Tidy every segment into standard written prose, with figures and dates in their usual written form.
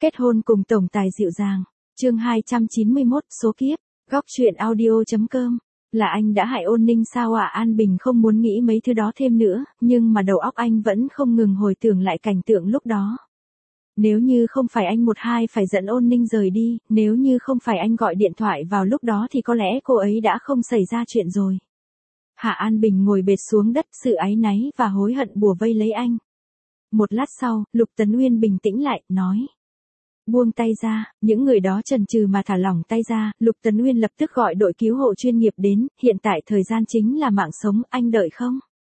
Kết hôn cùng tổng tài dịu dàng. Chương 291, số kiếp. Góc truyện audio.com. Là anh đã hại Ôn Ninh sao ạ? An Bình không muốn nghĩ mấy thứ đó thêm nữa, nhưng mà đầu óc anh vẫn không ngừng hồi tưởng lại cảnh tượng lúc đó. Nếu như không phải anh một hai phải dẫn Ôn Ninh rời đi, nếu như không phải anh gọi điện thoại vào lúc đó thì có lẽ cô ấy đã không xảy ra chuyện rồi. Hạ An Bình ngồi bệt xuống đất, sự áy náy và hối hận bủa vây lấy anh. Một lát sau, Lục Tấn Uyên bình tĩnh lại, nói. Buông tay ra, những người đó chần chừ mà thả lỏng tay ra, Lục Tấn Uyên lập tức gọi đội cứu hộ chuyên nghiệp đến, hiện tại thời gian chính là mạng sống, anh đợi không?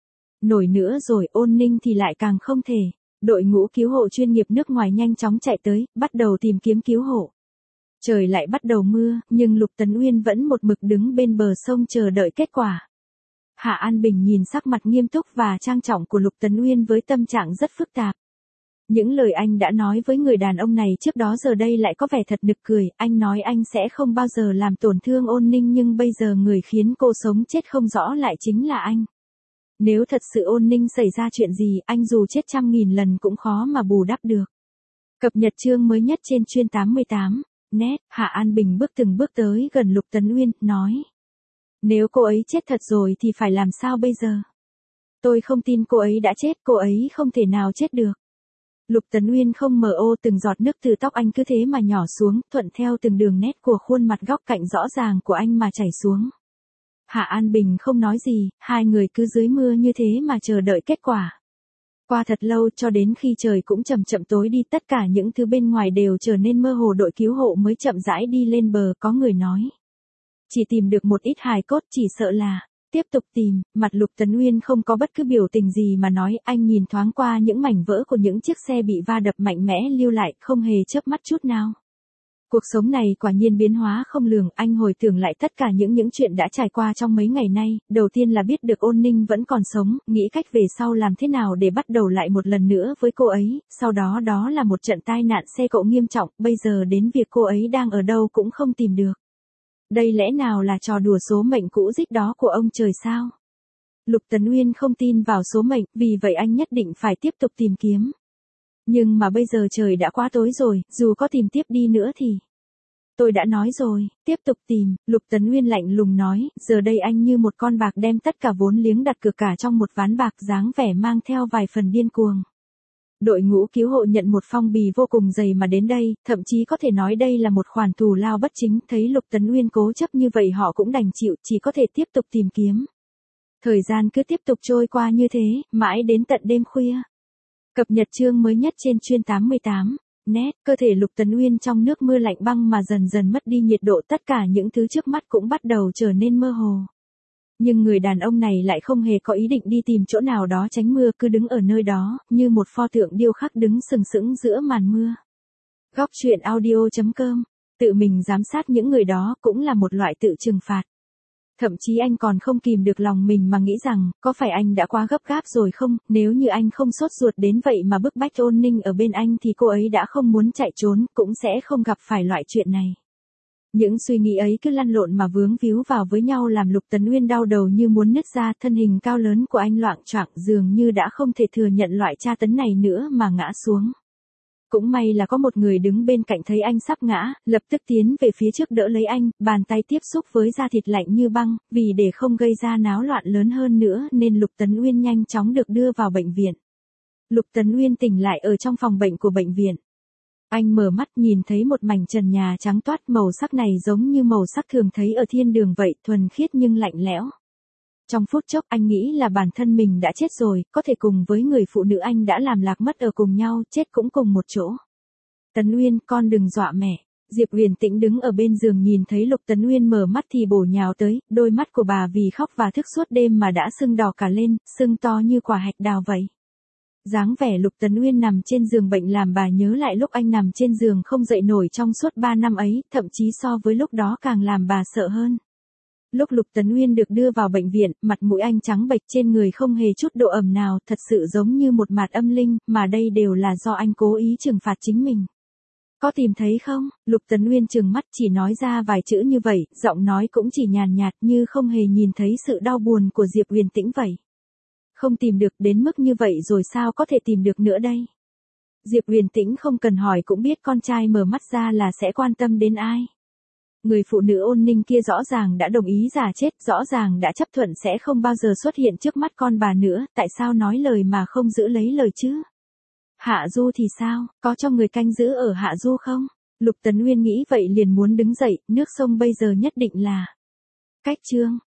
Nổi nữa rồi, Ôn Ninh thì lại càng không thể. Đội ngũ cứu hộ chuyên nghiệp nước ngoài nhanh chóng chạy tới, bắt đầu tìm kiếm cứu hộ. Trời lại bắt đầu mưa, nhưng Lục Tấn Uyên vẫn một mực đứng bên bờ sông chờ đợi kết quả. Hạ An Bình nhìn sắc mặt nghiêm túc và trang trọng của Lục Tấn Uyên với tâm trạng rất phức tạp. Những lời anh đã nói với người đàn ông này trước đó giờ đây lại có vẻ thật nực cười, anh nói anh sẽ không bao giờ làm tổn thương Ôn Ninh nhưng bây giờ người khiến cô sống chết không rõ lại chính là anh. Nếu thật sự Ôn Ninh xảy ra chuyện gì, anh dù chết 100.000 lần cũng khó mà bù đắp được. Cập nhật chương mới nhất trên chuyên 88. Net, Hạ An Bình bước từng bước tới gần Lục Tấn Uyên, nói. Nếu cô ấy chết thật rồi thì phải làm sao bây giờ? Tôi không tin cô ấy đã chết, cô ấy không thể nào chết được. Lục Tấn Uyên không mờ ô, từng giọt nước từ tóc anh cứ thế mà nhỏ xuống, thuận theo từng đường nét của khuôn mặt góc cạnh rõ ràng của anh mà chảy xuống. Hạ An Bình không nói gì, hai người cứ dưới mưa như thế mà chờ đợi kết quả. Qua thật lâu cho đến khi trời cũng chậm chậm tối đi, tất cả những thứ bên ngoài đều trở nên mơ hồ, đội cứu hộ mới chậm rãi đi lên bờ. Có người nói. Chỉ tìm được một ít hài cốt, chỉ sợ là. Tiếp tục tìm, mặt Lục Tấn Uyên không có bất cứ biểu tình gì mà nói, anh nhìn thoáng qua những mảnh vỡ của những chiếc xe bị va đập mạnh mẽ lưu lại, không hề chớp mắt chút nào. Cuộc sống này quả nhiên biến hóa không lường, anh hồi tưởng lại tất cả những chuyện đã trải qua trong mấy ngày nay, đầu tiên là biết được Ôn Ninh vẫn còn sống, nghĩ cách về sau làm thế nào để bắt đầu lại một lần nữa với cô ấy, sau đó đó là một trận tai nạn xe cộ nghiêm trọng, bây giờ đến việc cô ấy đang ở đâu cũng không tìm được. Đây lẽ nào là trò đùa số mệnh cũ rích đó của ông trời sao? Lục Tấn Uyên không tin vào số mệnh, vì vậy anh nhất định phải tiếp tục tìm kiếm. Nhưng mà bây giờ trời đã quá tối rồi, dù có tìm tiếp đi nữa thì... Tôi đã nói rồi, tiếp tục tìm, Lục Tấn Uyên lạnh lùng nói, giờ đây anh như một con bạc đem tất cả vốn liếng đặt cược cả trong một ván bạc, dáng vẻ mang theo vài phần điên cuồng. Đội ngũ cứu hộ nhận một phong bì vô cùng dày mà đến đây, thậm chí có thể nói đây là một khoản thù lao bất chính, thấy Lục Tấn Uyên cố chấp như vậy họ cũng đành chịu, chỉ có thể tiếp tục tìm kiếm. Thời gian cứ tiếp tục trôi qua như thế, mãi đến tận đêm khuya. Cập nhật chương mới nhất trên chuyên 88. Net, cơ thể Lục Tấn Uyên trong nước mưa lạnh băng mà dần dần mất đi nhiệt độ, tất cả những thứ trước mắt cũng bắt đầu trở nên mơ hồ. Nhưng người đàn ông này lại không hề có ý định đi tìm chỗ nào đó tránh mưa, cứ đứng ở nơi đó, như một pho tượng điêu khắc đứng sừng sững giữa màn mưa. Góc truyện audio.com. Tự mình giám sát những người đó cũng là một loại tự trừng phạt. Thậm chí anh còn không kìm được lòng mình mà nghĩ rằng, có phải anh đã quá gấp gáp rồi không, nếu như anh không sốt ruột đến vậy mà bức bách Ôn Ninh ở bên anh thì cô ấy đã không muốn chạy trốn, cũng sẽ không gặp phải loại chuyện này. Những suy nghĩ ấy cứ lăn lộn mà vướng víu vào với nhau làm Lục Tấn Uyên đau đầu như muốn nứt ra, thân hình cao lớn của anh loạng choạng dường như đã không thể thừa nhận loại tra tấn này nữa mà ngã xuống. Cũng may là có một người đứng bên cạnh thấy anh sắp ngã, lập tức tiến về phía trước đỡ lấy anh, bàn tay tiếp xúc với da thịt lạnh như băng, vì để không gây ra náo loạn lớn hơn nữa nên Lục Tấn Uyên nhanh chóng được đưa vào bệnh viện. Lục Tấn Uyên tỉnh lại ở trong phòng bệnh của bệnh viện. Anh mở mắt nhìn thấy một mảnh trần nhà trắng toát, màu sắc này giống như màu sắc thường thấy ở thiên đường vậy, thuần khiết nhưng lạnh lẽo. Trong phút chốc anh nghĩ là bản thân mình đã chết rồi, có thể cùng với người phụ nữ anh đã làm lạc mất ở cùng nhau, chết cũng cùng một chỗ. Tấn Uyên, con đừng dọa mẹ. Diệp Huyền Tĩnh đứng ở bên giường nhìn thấy Lục Tấn Uyên mở mắt thì bổ nhào tới, đôi mắt của bà vì khóc và thức suốt đêm mà đã sưng đỏ cả lên, sưng to như quả hạch đào vậy. Dáng vẻ Lục Tấn Uyên nằm trên giường bệnh làm bà nhớ lại lúc anh nằm trên giường không dậy nổi trong suốt 3 năm ấy, thậm chí so với lúc đó càng làm bà sợ hơn. Lúc Lục Tấn Uyên được đưa vào bệnh viện, mặt mũi anh trắng bệch, trên người không hề chút độ ẩm nào, thật sự giống như một mặt âm linh, mà đây đều là do anh cố ý trừng phạt chính mình. Có tìm thấy không? Lục Tấn Uyên trừng mắt chỉ nói ra vài chữ như vậy, giọng nói cũng chỉ nhàn nhạt như không hề nhìn thấy sự đau buồn của Diệp Huyền Tĩnh vậy. Không tìm được, đến mức như vậy rồi sao có thể tìm được nữa đây? Diệp Huyền Tĩnh không cần hỏi cũng biết con trai mở mắt ra là sẽ quan tâm đến ai. Người phụ nữ ôn ninh kia rõ ràng đã đồng ý giả chết, rõ ràng đã chấp thuận sẽ không bao giờ xuất hiện trước mắt con bà nữa, tại sao nói lời mà không giữ lấy lời chứ? Hạ Du thì sao, có cho người canh giữ ở Hạ Du không? Lục Tấn Uyên nghĩ vậy liền muốn đứng dậy, nước sông bây giờ nhất định là cách chương.